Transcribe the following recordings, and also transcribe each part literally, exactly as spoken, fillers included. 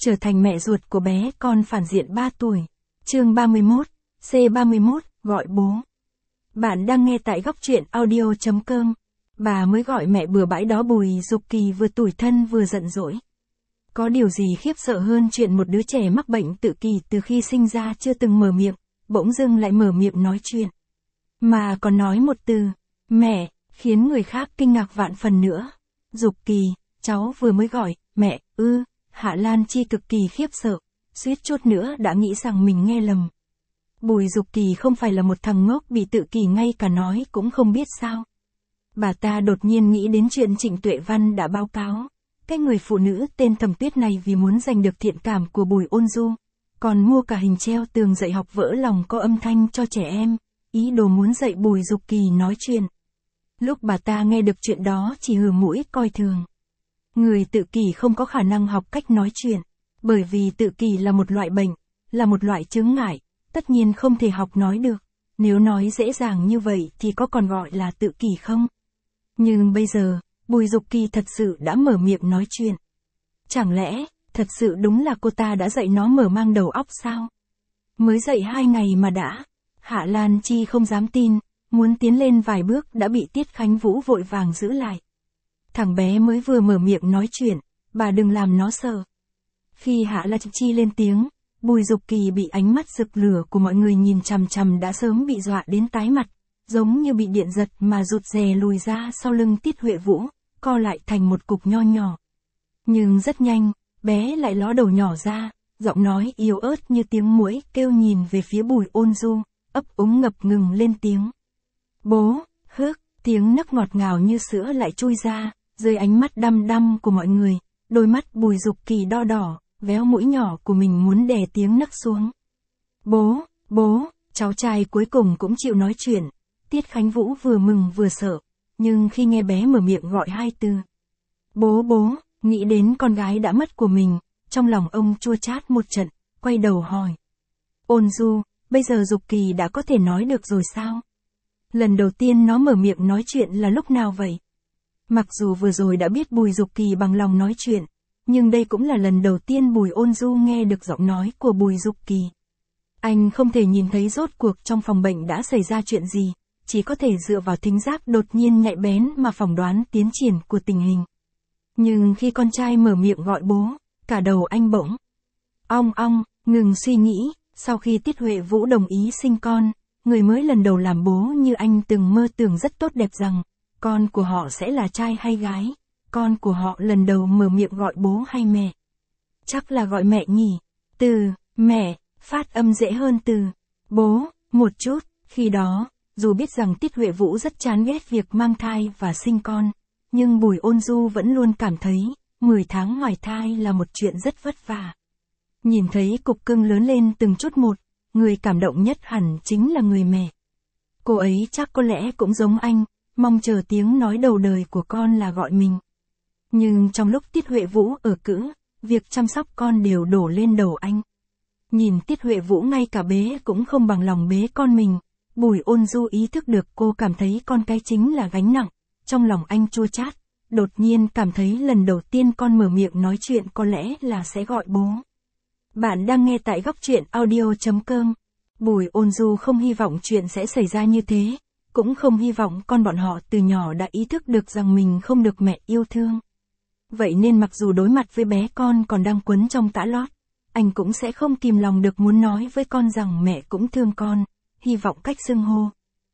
trở thành mẹ ruột của bé con phản diện ba tuổi. Chương ba mươi mốt, C ba mươi mốt, gọi bố. Bạn đang nghe tại góc truyện audio chấm com. Bà mới gọi mẹ bừa bãi đó. Bùi Dục Kỳ vừa tủi thân vừa giận dỗi. Có điều gì khiếp sợ hơn chuyện một đứa trẻ mắc bệnh tự kỷ từ khi sinh ra chưa từng mở miệng, bỗng dưng lại mở miệng nói chuyện. Mà còn nói một từ, mẹ, khiến người khác kinh ngạc vạn phần nữa. Dục Kỳ, cháu vừa mới gọi, mẹ, ư, Hạ Lan Chi cực kỳ khiếp sợ, suýt chút nữa đã nghĩ rằng mình nghe lầm. Bùi Dục Kỳ không phải là một thằng ngốc bị tự kỷ ngay cả nói cũng không biết sao. Bà ta đột nhiên nghĩ đến chuyện Trịnh Tuệ Văn đã báo cáo. Cái người phụ nữ tên Thẩm Tuyết này vì muốn giành được thiện cảm của Bùi Ôn Du, còn mua cả hình treo tường dạy học vỡ lòng có âm thanh cho trẻ em, ý đồ muốn dạy Bùi Dục Kỳ nói chuyện. Lúc bà ta nghe được chuyện đó chỉ hừ mũi coi thường. Người tự kỷ không có khả năng học cách nói chuyện, bởi vì tự kỷ là một loại bệnh, là một loại chứng ngại, tất nhiên không thể học nói được. Nếu nói dễ dàng như vậy thì có còn gọi là tự kỷ không? Nhưng bây giờ, Bùi Dục Kỳ thật sự đã mở miệng nói chuyện. Chẳng lẽ, thật sự đúng là cô ta đã dạy nó mở mang đầu óc sao? Mới dạy hai ngày mà đã. Hạ Lan Chi không dám tin, muốn tiến lên vài bước đã bị Tiết Khánh Vũ vội vàng giữ lại. Thằng bé mới vừa mở miệng nói chuyện, bà đừng làm nó sợ. Khi Hạ Lan Chi lên tiếng, Bùi Dục Kỳ bị ánh mắt rực lửa của mọi người nhìn chằm chằm đã sớm bị dọa đến tái mặt, giống như bị điện giật mà rụt rè lùi ra sau lưng Tiết Huệ Vũ, co lại thành một cục nho nhỏ. Nhưng rất nhanh, bé lại ló đầu nhỏ ra, giọng nói yếu ớt như tiếng muỗi kêu nhìn về phía Bùi Ôn Du, ấp úng ngập ngừng lên tiếng. Bố, hức, tiếng nấc ngọt ngào như sữa lại chui ra, dưới ánh mắt đăm đăm của mọi người, đôi mắt Bùi Dục Kỳ đo đỏ, véo mũi nhỏ của mình muốn đè tiếng nấc xuống. Bố, bố, cháu trai cuối cùng cũng chịu nói chuyện. Tiết Khánh Vũ vừa mừng vừa sợ, nhưng khi nghe bé mở miệng gọi hai từ bố bố, nghĩ đến con gái đã mất của mình, trong lòng ông chua chát một trận, quay đầu hỏi. Ôn Du, bây giờ Dục Kỳ đã có thể nói được rồi sao? Lần đầu tiên nó mở miệng nói chuyện là lúc nào vậy? Mặc dù vừa rồi đã biết Bùi Dục Kỳ bằng lòng nói chuyện, nhưng đây cũng là lần đầu tiên Bùi Ôn Du nghe được giọng nói của Bùi Dục Kỳ. Anh không thể nhìn thấy rốt cuộc trong phòng bệnh đã xảy ra chuyện gì, chỉ có thể dựa vào thính giác đột nhiên nhạy bén mà phỏng đoán tiến triển của tình hình. Nhưng khi con trai mở miệng gọi bố, cả đầu anh bỗng ong ong, ngừng suy nghĩ. Sau khi Tiết Huệ Vũ đồng ý sinh con, người mới lần đầu làm bố như anh từng mơ tưởng rất tốt đẹp rằng con của họ sẽ là trai hay gái. Con của họ lần đầu mở miệng gọi bố hay mẹ? Chắc là gọi mẹ nhỉ. Từ mẹ phát âm dễ hơn từ bố một chút. Khi đó, dù biết rằng Tiết Huệ Vũ rất chán ghét việc mang thai và sinh con, nhưng Bùi Ôn Du vẫn luôn cảm thấy mười tháng hoài thai là một chuyện rất vất vả. Nhìn thấy cục cưng lớn lên từng chút một, người cảm động nhất hẳn chính là người mẹ. Cô ấy chắc có lẽ cũng giống anh, mong chờ tiếng nói đầu đời của con là gọi mình. Nhưng trong lúc Tiết Huệ Vũ ở cữ, việc chăm sóc con đều đổ lên đầu anh. Nhìn Tiết Huệ Vũ ngay cả bế cũng không bằng lòng bế con mình, Bùi Ôn Du ý thức được cô cảm thấy con cái chính là gánh nặng, trong lòng anh chua chát, đột nhiên cảm thấy lần đầu tiên con mở miệng nói chuyện có lẽ là sẽ gọi bố. Bạn đang nghe tại góc truyện audio chấm com. Bùi Ôn Du không hy vọng chuyện sẽ xảy ra như thế, cũng không hy vọng con bọn họ từ nhỏ đã ý thức được rằng mình không được mẹ yêu thương. Vậy nên mặc dù đối mặt với bé con còn đang quấn trong tã lót, anh cũng sẽ không kìm lòng được muốn nói với con rằng mẹ cũng thương con, hy vọng cách xưng hô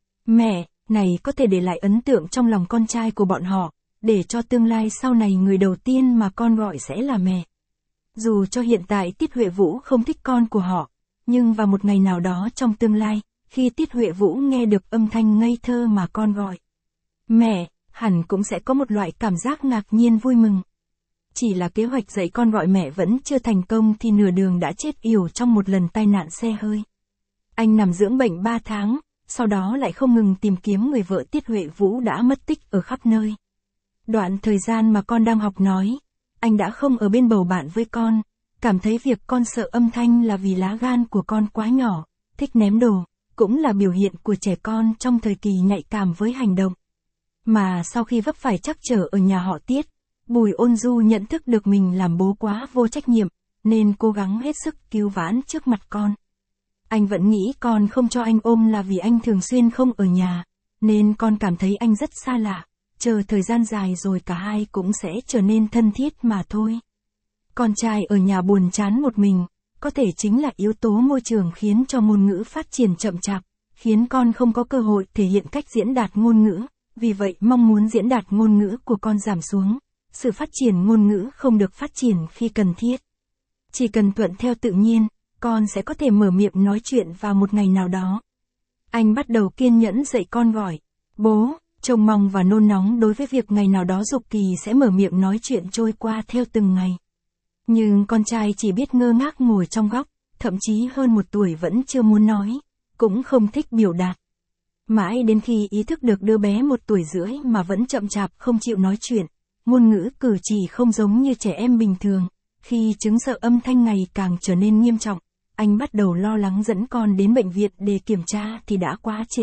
mẹ này có thể để lại ấn tượng trong lòng con trai của bọn họ, để cho tương lai sau này người đầu tiên mà con gọi sẽ là mẹ. Dù cho hiện tại Tiết Huệ Vũ không thích con của họ, nhưng vào một ngày nào đó trong tương lai, khi Tiết Huệ Vũ nghe được âm thanh ngây thơ mà con gọi mẹ, hẳn cũng sẽ có một loại cảm giác ngạc nhiên vui mừng. Chỉ là kế hoạch dạy con gọi mẹ vẫn chưa thành công thì nửa đường đã chết yểu trong một lần tai nạn xe hơi. Anh nằm dưỡng bệnh ba tháng, sau đó lại không ngừng tìm kiếm người vợ Tiết Huệ Vũ đã mất tích ở khắp nơi. Đoạn thời gian mà con đang học nói, anh đã không ở bên bầu bạn với con, cảm thấy việc con sợ âm thanh là vì lá gan của con quá nhỏ, thích ném đồ, cũng là biểu hiện của trẻ con trong thời kỳ nhạy cảm với hành động. Mà sau khi vấp phải trắc trở ở nhà họ Tiết, Bùi Ôn Du nhận thức được mình làm bố quá vô trách nhiệm, nên cố gắng hết sức cứu vãn trước mặt con. Anh vẫn nghĩ con không cho anh ôm là vì anh thường xuyên không ở nhà, nên con cảm thấy anh rất xa lạ, chờ thời gian dài rồi cả hai cũng sẽ trở nên thân thiết mà thôi. Con trai ở nhà buồn chán một mình, có thể chính là yếu tố môi trường khiến cho ngôn ngữ phát triển chậm chạp, khiến con không có cơ hội thể hiện cách diễn đạt ngôn ngữ, vì vậy mong muốn diễn đạt ngôn ngữ của con giảm xuống, sự phát triển ngôn ngữ không được phát triển khi cần thiết. Chỉ cần thuận theo tự nhiên, con sẽ có thể mở miệng nói chuyện vào một ngày nào đó. Anh bắt đầu kiên nhẫn dạy con gọi bố, trông mong và nôn nóng đối với việc ngày nào đó Dục Kỳ sẽ mở miệng nói chuyện trôi qua theo từng ngày. Nhưng con trai chỉ biết ngơ ngác ngồi trong góc, thậm chí hơn một tuổi vẫn chưa muốn nói, cũng không thích biểu đạt. Mãi đến khi ý thức được đứa bé một tuổi rưỡi mà vẫn chậm chạp không chịu nói chuyện, ngôn ngữ cử chỉ không giống như trẻ em bình thường, khi chứng sợ âm thanh ngày càng trở nên nghiêm trọng, anh bắt đầu lo lắng dẫn con đến bệnh viện để kiểm tra thì đã quá trễ.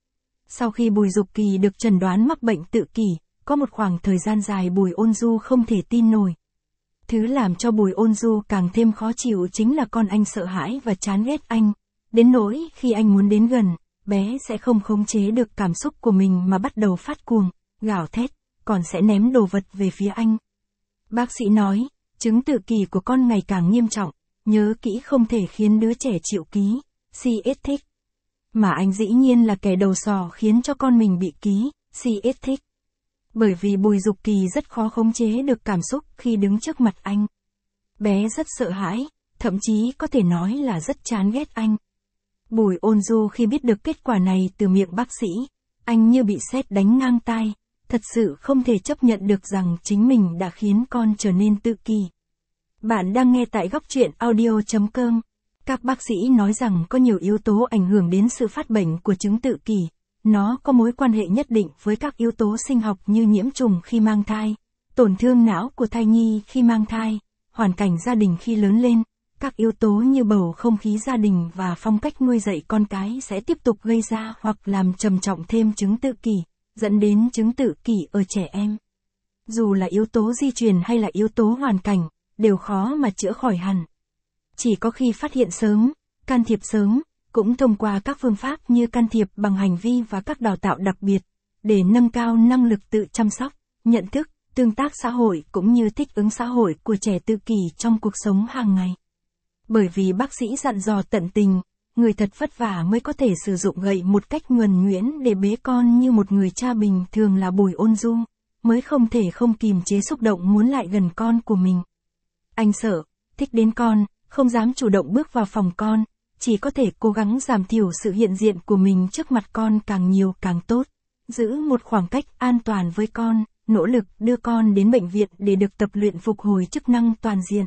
Sau khi Bùi Dục Kỳ được chẩn đoán mắc bệnh tự kỷ, có một khoảng thời gian dài Bùi Ôn Du không thể tin nổi. Thứ làm cho Bùi Ôn Du càng thêm khó chịu chính là con anh sợ hãi và chán ghét anh, đến nỗi khi anh muốn đến gần, bé sẽ không khống chế được cảm xúc của mình mà bắt đầu phát cuồng, gào thét, còn sẽ ném đồ vật về phía anh. Bác sĩ nói, chứng tự kỷ của con ngày càng nghiêm trọng, nhớ kỹ không thể khiến đứa trẻ chịu ký, si ét thích. Mà anh dĩ nhiên là kẻ đầu sò khiến cho con mình bị ký, si ét thích. Bởi vì Bùi Dục Kỳ rất khó khống chế được cảm xúc khi đứng trước mặt anh. Bé rất sợ hãi, thậm chí có thể nói là rất chán ghét anh. Bùi Ôn Du khi biết được kết quả này từ miệng bác sĩ, anh như bị sét đánh ngang tai, thật sự không thể chấp nhận được rằng chính mình đã khiến con trở nên tự kỷ. Bạn đang nghe tại góc truyện audio chấm com. Các bác sĩ nói rằng có nhiều yếu tố ảnh hưởng đến sự phát bệnh của chứng tự kỷ. Nó có mối quan hệ nhất định với các yếu tố sinh học như nhiễm trùng khi mang thai, tổn thương não của thai nhi khi mang thai, hoàn cảnh gia đình khi lớn lên, các yếu tố như bầu không khí gia đình và phong cách nuôi dạy con cái sẽ tiếp tục gây ra hoặc làm trầm trọng thêm chứng tự kỷ, dẫn đến chứng tự kỷ ở trẻ em. Dù là yếu tố di truyền hay là yếu tố hoàn cảnh, đều khó mà chữa khỏi hẳn. Chỉ có khi phát hiện sớm, can thiệp sớm, cũng thông qua các phương pháp như can thiệp bằng hành vi và các đào tạo đặc biệt, để nâng cao năng lực tự chăm sóc, nhận thức, tương tác xã hội cũng như thích ứng xã hội của trẻ tự kỷ trong cuộc sống hàng ngày. Bởi vì bác sĩ dặn dò tận tình, người thật vất vả mới có thể sử dụng gậy một cách nhuần nhuyễn để bế con như một người cha bình thường là Bùi Ôn Du, mới không thể không kìm chế xúc động muốn lại gần con của mình. Anh sợ, thích đến con, không dám chủ động bước vào phòng con, chỉ có thể cố gắng giảm thiểu sự hiện diện của mình trước mặt con càng nhiều càng tốt, giữ một khoảng cách an toàn với con, nỗ lực đưa con đến bệnh viện để được tập luyện phục hồi chức năng toàn diện.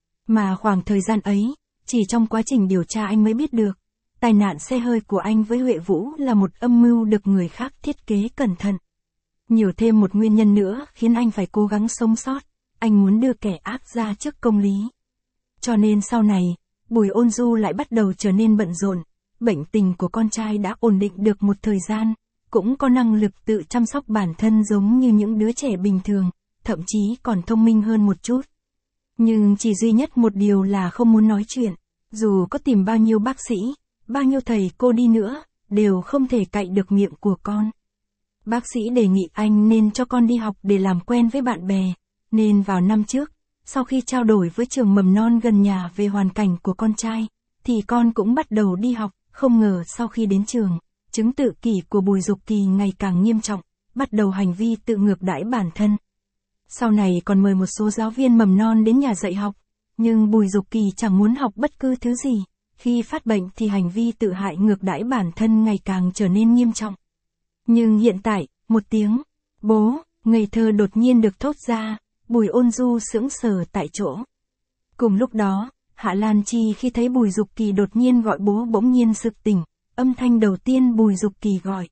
Mà khoảng thời gian ấy, chỉ trong quá trình điều tra anh mới biết được, tai nạn xe hơi của anh với Huệ Vũ là một âm mưu được người khác thiết kế cẩn thận. Nhiều thêm một nguyên nhân nữa khiến anh phải cố gắng sống sót, anh muốn đưa kẻ ác ra trước công lý. Cho nên sau này, Bùi Ôn Du lại bắt đầu trở nên bận rộn, bệnh tình của con trai đã ổn định được một thời gian, cũng có năng lực tự chăm sóc bản thân giống như những đứa trẻ bình thường, thậm chí còn thông minh hơn một chút. Nhưng chỉ duy nhất một điều là không muốn nói chuyện, dù có tìm bao nhiêu bác sĩ, bao nhiêu thầy cô đi nữa, đều không thể cạy được miệng của con. Bác sĩ đề nghị anh nên cho con đi học để làm quen với bạn bè, nên vào năm trước, sau khi trao đổi với trường mầm non gần nhà về hoàn cảnh của con trai, thì con cũng bắt đầu đi học, không ngờ sau khi đến trường, chứng tự kỷ của Bùi Dục Kỳ ngày càng nghiêm trọng, bắt đầu hành vi tự ngược đãi bản thân. Sau này còn mời một số giáo viên mầm non đến nhà dạy học, nhưng Bùi Dục Kỳ chẳng muốn học bất cứ thứ gì, khi phát bệnh thì hành vi tự hại ngược đãi bản thân ngày càng trở nên nghiêm trọng. Nhưng hiện tại, một tiếng, bố, ngây thơ đột nhiên được thốt ra, Bùi Ôn Du sững sờ tại chỗ. Cùng lúc đó, Hạ Lan Chi khi thấy Bùi Dục Kỳ đột nhiên gọi bố bỗng nhiên sực tỉnh, âm thanh đầu tiên Bùi Dục Kỳ gọi.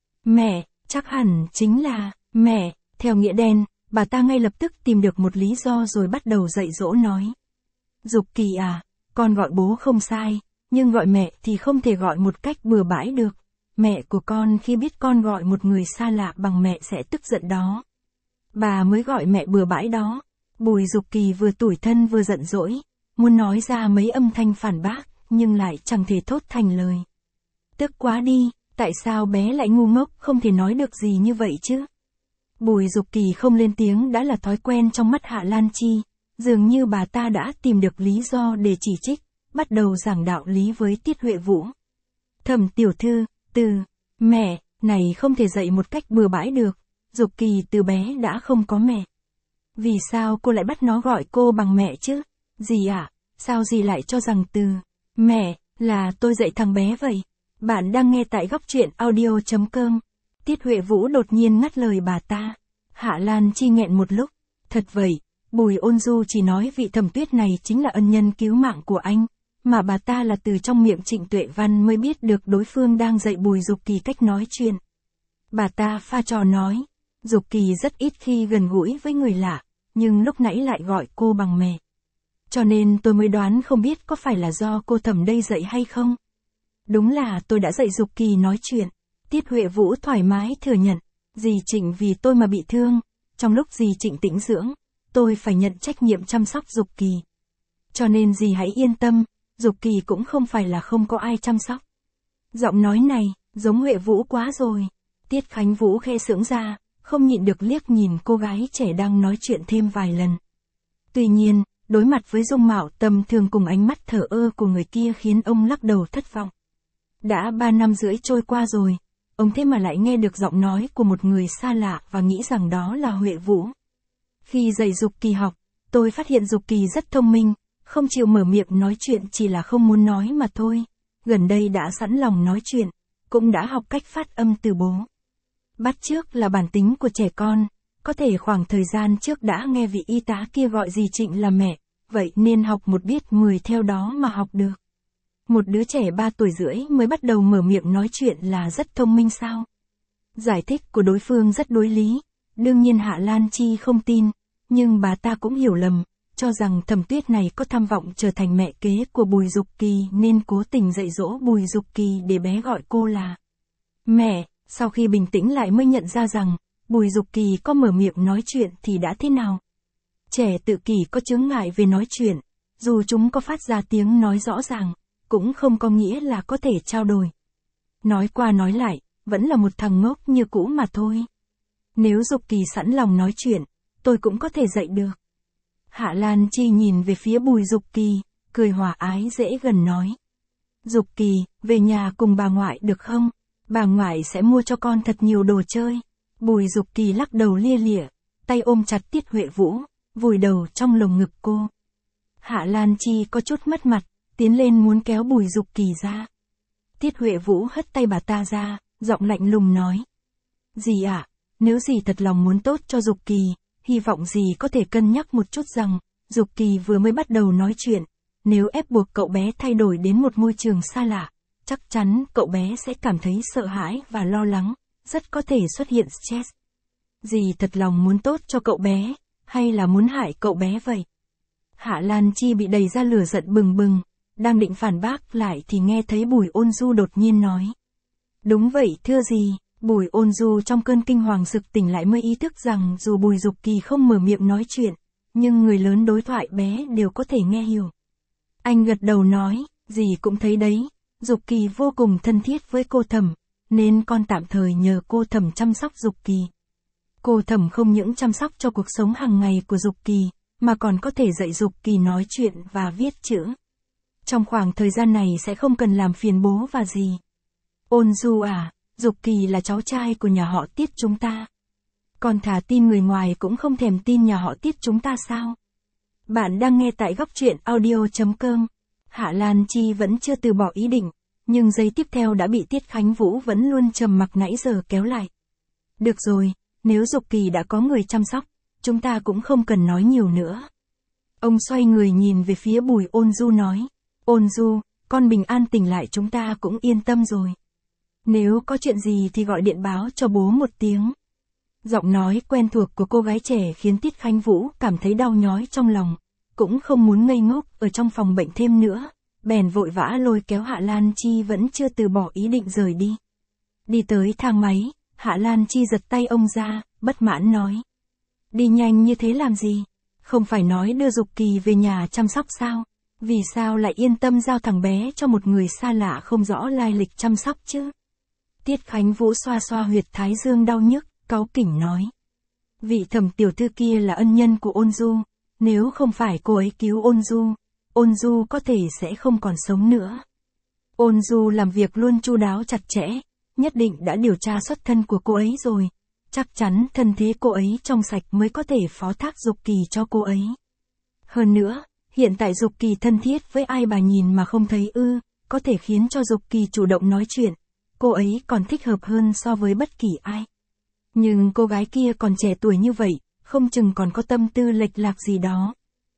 Mẹ, chắc hẳn chính là, mẹ, theo nghĩa đen, bà ta ngay lập tức tìm được một lý do rồi bắt đầu dạy dỗ nói. Dục Kỳ à, con gọi bố không sai, nhưng gọi mẹ thì không thể gọi một cách bừa bãi được. Mẹ của con khi biết con gọi một người xa lạ bằng mẹ sẽ tức giận đó. Bà mới gọi mẹ bừa bãi đó. Bùi Dục Kỳ vừa tủi thân vừa giận dỗi, muốn nói ra mấy âm thanh phản bác, nhưng lại chẳng thể thốt thành lời. Tức quá đi, tại sao bé lại ngu ngốc không thể nói được gì như vậy chứ? Bùi Dục Kỳ không lên tiếng đã là thói quen trong mắt Hạ Lan Chi, dường như bà ta đã tìm được lý do để chỉ trích, bắt đầu giảng đạo lý với Tiết Huệ Vũ. Thẩm tiểu thư, từ, mẹ, này không thể dạy một cách bừa bãi được, Dục Kỳ từ bé đã không có mẹ. Vì sao cô lại bắt nó gọi cô bằng mẹ chứ? Dì ạ, à, sao dì lại cho rằng từ, mẹ, là tôi dạy thằng bé vậy? Bạn đang nghe tại góc truyện audio chấm com. Tiết Huệ Vũ đột nhiên ngắt lời bà ta. Hạ Lan Chi nghẹn một lúc. Thật vậy, Bùi Ôn Du chỉ nói vị Thẩm Tuyết này chính là ân nhân cứu mạng của anh, mà bà ta là từ trong miệng Trịnh Tuệ Văn mới biết được đối phương đang dạy Bùi Dục Kỳ cách nói chuyện. Bà ta pha trò nói, Dục Kỳ rất ít khi gần gũi với người lạ, nhưng lúc nãy lại gọi cô bằng mẹ. Cho nên tôi mới đoán không biết có phải là do cô Thẩm đây dạy hay không. Đúng là tôi đã dạy Dục Kỳ nói chuyện. Tiết Huệ Vũ thoải mái thừa nhận, dì Trịnh vì tôi mà bị thương, trong lúc dì Trịnh tĩnh dưỡng, tôi phải nhận trách nhiệm chăm sóc Dục Kỳ. Cho nên dì hãy yên tâm, Dục Kỳ cũng không phải là không có ai chăm sóc. Giọng nói này, giống Huệ Vũ quá rồi. Tiết Khánh Vũ khe sững ra, không nhịn được liếc nhìn cô gái trẻ đang nói chuyện thêm vài lần. Tuy nhiên, đối mặt với dung mạo tầm thường cùng ánh mắt thờ ơ của người kia khiến ông lắc đầu thất vọng. Đã ba năm rưỡi trôi qua rồi, ông thế mà lại nghe được giọng nói của một người xa lạ và nghĩ rằng đó là Huệ Vũ. Khi dạy Dục Kỳ học, tôi phát hiện Dục Kỳ rất thông minh, không chịu mở miệng nói chuyện chỉ là không muốn nói mà thôi. Gần đây đã sẵn lòng nói chuyện, cũng đã học cách phát âm từ bố. Bắt chước là bản tính của trẻ con, có thể khoảng thời gian trước đã nghe vị y tá kia gọi dì Trịnh là mẹ, vậy nên học một biết mười theo đó mà học được. Một đứa trẻ ba tuổi rưỡi mới bắt đầu mở miệng nói chuyện là rất thông minh sao? Giải thích của đối phương rất đối lý, đương nhiên Hạ Lan Chi không tin, nhưng bà ta cũng hiểu lầm, cho rằng Thẩm Tuyết này có tham vọng trở thành mẹ kế của Bùi Dục Kỳ nên cố tình dạy dỗ Bùi Dục Kỳ để bé gọi cô là mẹ. Sau khi bình tĩnh lại mới nhận ra rằng, Bùi Dục Kỳ có mở miệng nói chuyện thì đã thế nào? Trẻ tự kỷ có chướng ngại về nói chuyện, dù chúng có phát ra tiếng nói rõ ràng, cũng không có nghĩa là có thể trao đổi. Nói qua nói lại, vẫn là một thằng ngốc như cũ mà thôi. Nếu Dục Kỳ sẵn lòng nói chuyện, tôi cũng có thể dạy được. Hạ Lan Chi nhìn về phía Bùi Dục Kỳ, cười hòa ái dễ gần nói. Dục Kỳ, về nhà cùng bà ngoại được không? Bà ngoại sẽ mua cho con thật nhiều đồ chơi. Bùi Dục Kỳ lắc đầu lia lịa, tay ôm chặt Tiết Huệ Vũ, vùi đầu trong lồng ngực cô. Hạ Lan Chi có chút mất mặt, tiến lên muốn kéo Bùi Dục Kỳ ra. Tiết Huệ Vũ hất tay bà ta ra, giọng lạnh lùng nói. Dì ạ, à, nếu dì thật lòng muốn tốt cho Dục Kỳ, hy vọng dì có thể cân nhắc một chút rằng, Dục Kỳ vừa mới bắt đầu nói chuyện, nếu ép buộc cậu bé thay đổi đến một môi trường xa lạ, chắc chắn cậu bé sẽ cảm thấy sợ hãi và lo lắng, rất có thể xuất hiện stress. Dì thật lòng muốn tốt cho cậu bé, hay là muốn hại cậu bé vậy? Hạ Lan Chi bị đầy ra lửa giận bừng bừng, đang định phản bác lại thì nghe thấy Bùi Ôn Du đột nhiên nói. Đúng vậy thưa dì. Bùi Ôn Du trong cơn kinh hoàng sực tỉnh lại mới ý thức rằng dù Bùi Dục Kỳ không mở miệng nói chuyện, nhưng người lớn đối thoại bé đều có thể nghe hiểu. Anh gật đầu nói, dì cũng thấy đấy, Dục Kỳ vô cùng thân thiết với cô Thẩm, nên con tạm thời nhờ cô Thẩm chăm sóc Dục Kỳ. Cô Thẩm không những chăm sóc cho cuộc sống hàng ngày của Dục Kỳ, mà còn có thể dạy Dục Kỳ nói chuyện và viết chữ. Trong khoảng thời gian này sẽ không cần làm phiền bố và dì. Ôn Du à, Dục Kỳ là cháu trai của nhà họ Tiết chúng ta. Còn thà tin người ngoài cũng không thèm tin nhà họ Tiết chúng ta sao? Bạn đang nghe tại góc truyện audio chấm com. Hạ Lan Chi vẫn chưa từ bỏ ý định, nhưng giây tiếp theo đã bị Tiết Khánh Vũ vẫn luôn trầm mặc nãy giờ kéo lại. Được rồi, nếu Dục Kỳ đã có người chăm sóc, chúng ta cũng không cần nói nhiều nữa. Ông xoay người nhìn về phía Bùi Ôn Du nói, Ôn Du, con bình an tỉnh lại chúng ta cũng yên tâm rồi. Nếu có chuyện gì thì gọi điện báo cho bố một tiếng. Giọng nói quen thuộc của cô gái trẻ khiến Tiết Khánh Vũ cảm thấy đau nhói trong lòng, cũng không muốn ngây ngốc ở trong phòng bệnh thêm nữa, bèn vội vã lôi kéo Hạ Lan Chi vẫn chưa từ bỏ ý định rời đi. Đi tới thang máy, Hạ Lan Chi giật tay ông ra, bất mãn nói. Đi nhanh như thế làm gì? Không phải nói đưa Dục Kỳ về nhà chăm sóc sao? Vì sao lại yên tâm giao thằng bé cho một người xa lạ không rõ lai lịch chăm sóc chứ? Tiết Khánh Vũ xoa xoa huyệt thái dương đau nhức, cáu kỉnh nói. Vị thẩm tiểu thư kia là ân nhân của Ôn Du, nếu không phải cô ấy cứu Ôn Du, Ôn Du có thể sẽ không còn sống nữa. Ôn Du làm việc luôn chu đáo chặt chẽ, nhất định đã điều tra xuất thân của cô ấy rồi, chắc chắn thân thế cô ấy trong sạch mới có thể phó thác Dục Kỳ cho cô ấy. Hơn nữa, hiện tại Dục Kỳ thân thiết với ai bà nhìn mà không thấy ư, có thể khiến cho Dục Kỳ chủ động nói chuyện, cô ấy còn thích hợp hơn so với bất kỳ ai. Nhưng cô gái kia còn trẻ tuổi như vậy, không chừng còn có tâm tư lệch lạc gì đó.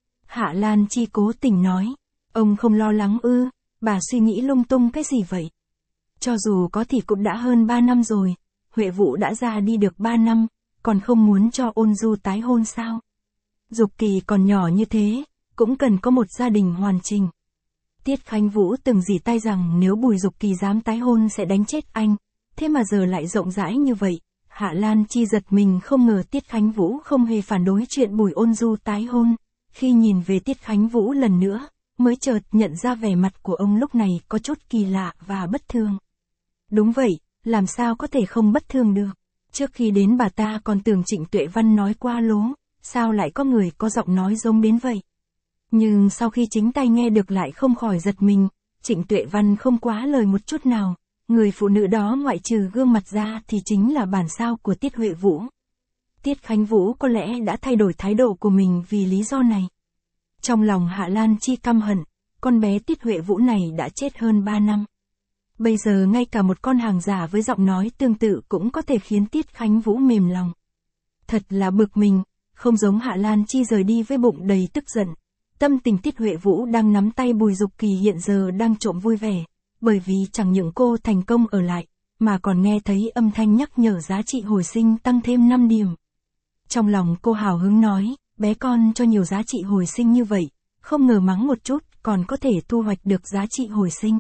Hạ Lan Chi cố tình nói, ông không lo lắng ư, bà suy nghĩ lung tung cái gì vậy? Cho dù có thì cũng đã hơn ba năm rồi, Huệ Vũ đã ra đi được ba năm, còn không muốn cho Ôn Du tái hôn sao? Dục Kỳ còn nhỏ như thế, cũng cần có một gia đình hoàn chỉnh. Tiết Khánh Vũ từng dỉ tay rằng nếu Bùi Dục Kỳ dám tái hôn sẽ đánh chết anh, thế mà giờ lại rộng rãi như vậy. Hạ Lan Chi giật mình không ngờ Tiết Khánh Vũ không hề phản đối chuyện Bùi Ôn Du tái hôn. Khi nhìn về Tiết Khánh Vũ lần nữa, mới chợt nhận ra vẻ mặt của ông lúc này có chút kỳ lạ và bất thường. Đúng vậy, làm sao có thể không bất thường được. Trước khi đến bà ta còn tưởng Trịnh Tuệ Văn nói qua lố, sao lại có người có giọng nói giống đến vậy. Nhưng sau khi chính tay nghe được lại không khỏi giật mình, Trịnh Tuệ Văn không quá lời một chút nào. Người phụ nữ đó ngoại trừ gương mặt ra thì chính là bản sao của Tiết Huệ Vũ. Tiết Khánh Vũ có lẽ đã thay đổi thái độ của mình vì lý do này. Trong lòng Hạ Lan Chi căm hận, con bé Tiết Huệ Vũ này đã chết hơn ba năm. Bây giờ ngay cả một con hàng giả với giọng nói tương tự cũng có thể khiến Tiết Khánh Vũ mềm lòng. Thật là bực mình, không giống Hạ Lan Chi rời đi với bụng đầy tức giận. Tâm tình Tiết Huệ Vũ đang nắm tay Bùi Dục Kỳ hiện giờ đang trộm vui vẻ. Bởi vì chẳng những cô thành công ở lại, mà còn nghe thấy âm thanh nhắc nhở giá trị hồi sinh tăng thêm năm điểm. Trong lòng cô hào hứng nói, bé con cho nhiều giá trị hồi sinh như vậy, không ngờ mắng một chút còn có thể thu hoạch được giá trị hồi sinh.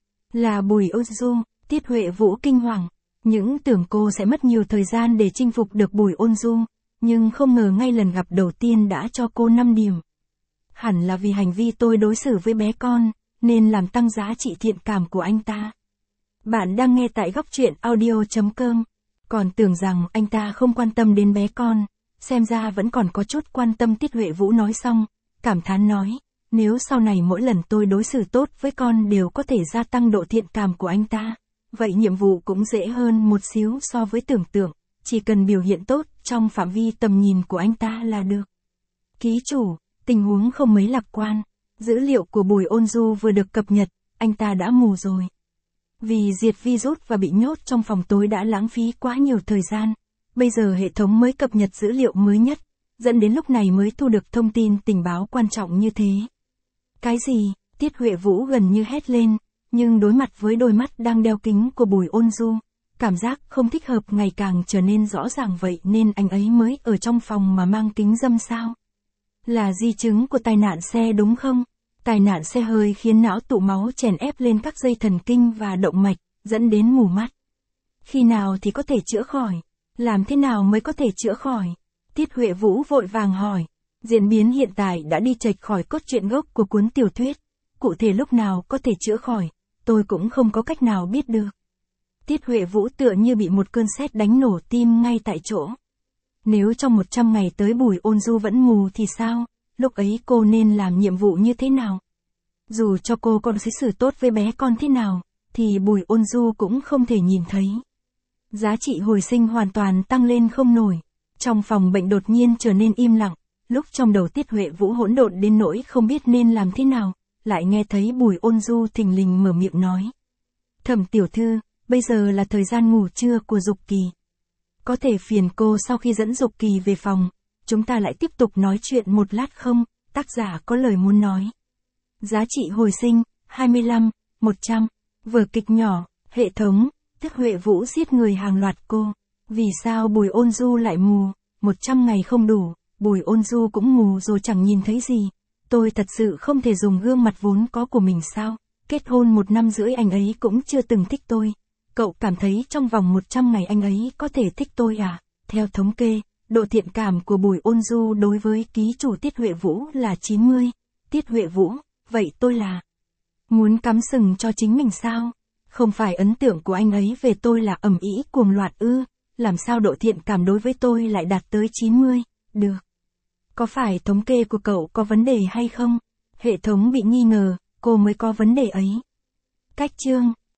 Là Bùi Ôn Du, Tiết Huệ Vũ kinh hoàng, những tưởng cô sẽ mất nhiều thời gian để chinh phục được Bùi Ôn Du, nhưng không ngờ ngay lần gặp đầu tiên đã cho cô năm điểm. Hẳn là vì hành vi tôi đối xử với bé con, nên làm tăng giá trị thiện cảm của anh ta. Bạn đang nghe tại góc truyện audio chấm com, còn tưởng rằng anh ta không quan tâm đến bé con, xem ra vẫn còn có chút quan tâm. Tiết Huệ Vũ nói xong, cảm thán nói, nếu sau này mỗi lần tôi đối xử tốt với con đều có thể gia tăng độ thiện cảm của anh ta, vậy nhiệm vụ cũng dễ hơn một xíu so với tưởng tượng, chỉ cần biểu hiện tốt trong phạm vi tầm nhìn của anh ta là được. Ký chủ, tình huống không mấy lạc quan. Dữ liệu của Bùi Ôn Du vừa được cập nhật, anh ta đã mù rồi. Vì diệt virus và bị nhốt trong phòng tối đã lãng phí quá nhiều thời gian. Bây giờ hệ thống mới cập nhật dữ liệu mới nhất, dẫn đến lúc này mới thu được thông tin tình báo quan trọng như thế. Cái gì? Tiết Huệ Vũ gần như hét lên, nhưng đối mặt với đôi mắt đang đeo kính của Bùi Ôn Du, cảm giác không thích hợp ngày càng trở nên rõ ràng. Vậy nên anh ấy mới ở trong phòng mà mang kính râm sao? Là di chứng của tai nạn xe đúng không? Tai nạn xe hơi khiến não tụ máu chèn ép lên các dây thần kinh và động mạch, dẫn đến mù mắt. Khi nào thì có thể chữa khỏi? Làm thế nào mới có thể chữa khỏi? Tiết Huệ Vũ vội vàng hỏi. Diễn biến hiện tại đã đi chệch khỏi cốt truyện gốc của cuốn tiểu thuyết. Cụ thể lúc nào có thể chữa khỏi, tôi cũng không có cách nào biết được. Tiết Huệ Vũ tựa như bị một cơn sét đánh nổ tim ngay tại chỗ. Nếu trong một trăm ngày tới Bùi Ôn Du vẫn mù thì sao? Lúc ấy cô nên làm nhiệm vụ như thế nào? Dù cho cô còn đối xử tốt với bé con thế nào, thì Bùi Ôn Du cũng không thể nhìn thấy. Giá trị hồi sinh hoàn toàn tăng lên không nổi. Trong phòng bệnh đột nhiên trở nên im lặng, lúc trong đầu Tiết Huệ Vũ hỗn độn đến nỗi không biết nên làm thế nào, lại nghe thấy Bùi Ôn Du thình lình mở miệng nói. Thẩm tiểu thư, bây giờ là thời gian ngủ trưa của Dục Kỳ. Có thể phiền cô sau khi dẫn Dục Kỳ về phòng, chúng ta lại tiếp tục nói chuyện một lát không? Tác giả có lời muốn nói. Giá trị hồi sinh, hai mươi lăm, một trăm. Vở kịch nhỏ, hệ thống, Tiết Huệ Vũ giết người hàng loạt cô. Vì sao Bùi Ôn Du lại mù? một trăm ngày không đủ, Bùi Ôn Du cũng mù rồi chẳng nhìn thấy gì. Tôi thật sự không thể dùng gương mặt vốn có của mình sao? Kết hôn một năm rưỡi anh ấy cũng chưa từng thích tôi. Cậu cảm thấy trong vòng một trăm ngày anh ấy có thể thích tôi à? Theo thống kê, độ thiện cảm của Bùi Ôn Du đối với ký chủ Tiết Huệ Vũ là chín mươi. Tiết Huệ Vũ, vậy tôi là muốn cắm sừng cho chính mình sao? Không phải ấn tượng của anh ấy về tôi là ầm ĩ cuồng loạn ư? Làm sao độ thiện cảm đối với tôi lại đạt tới chín mươi? Được. Có phải thống kê của cậu có vấn đề hay không? Hệ thống bị nghi ngờ, cô mới có vấn đề ấy. Cách chương